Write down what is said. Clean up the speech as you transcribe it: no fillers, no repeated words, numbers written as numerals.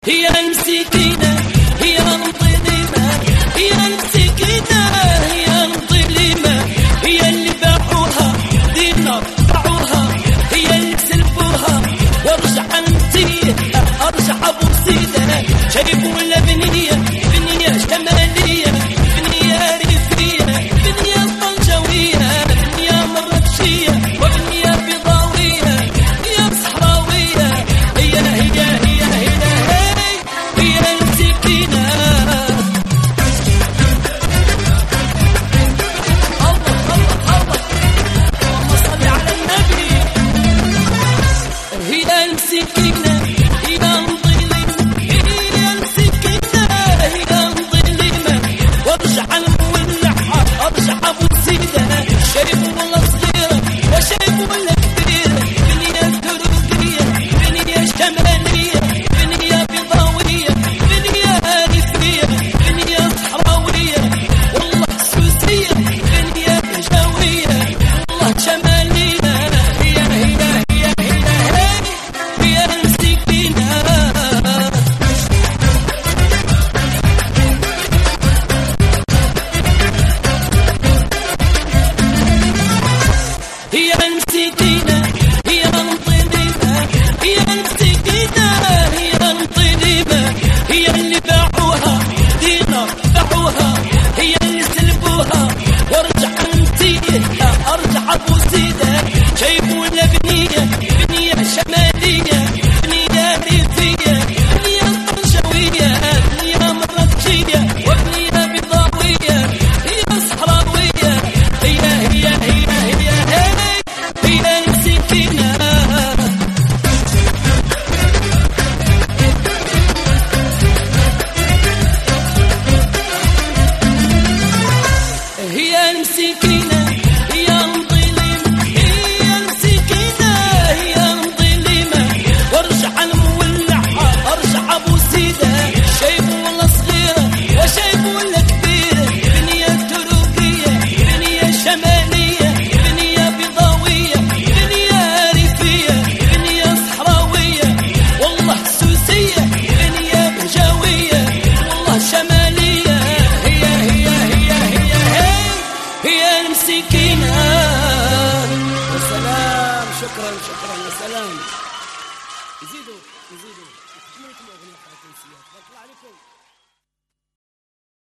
هي المسكينة هي المظلمة هي المسكينة هي المظلمة هي اللي باعوها دينا باعوها هي اللي سلبوها وارجع انتي ارجع ابو سيدة شايفوا ولا بنية بنية شمالية بنية ريفية بنية طنجاوية بنية مركشية وبنية بيضاوية بنية صحراوية المسكينة هي المظلمة هي المسكينة هي المظلمة وارجع المولعة ارجع ابو سيدة شايف ولا صغيرة وشايف ولا كبيرة بنية تركية بنية شمالية بنية بيضاوية بنية ريفية بنية صحراوية والله سوسية بنية جاوية والله شمالية هي المسكينة هي المظلمة هي المسكينة هي المظلمة هي اللي باعوها دينا باعوها هي اللي سلبوها وارجع انتي ارجع ابو سيدة شايف ولا بنية بنية شمالية بنية ريفية بنية طنجاوية بنية مركشية وبنية بيضاوية هي صحراوية هي المسكينة هي المسكينة هي المظلمة هي المسكينة هي المظلمة وارجع المولعة ارجع ابو سيدة شايف ولا صغيرة وشايف ولا كبيرة بنية تركية بنية شمالية بنية بيضاوية بنية ريفية بنية صحراوية والله سوسية بنية بجاوية والله شمالية هي المسكينة. يا سلام شكرا يا سلام. يزيدوا يكملوا الأغنية بتاعت الجنسيات. بارك الله عليكم.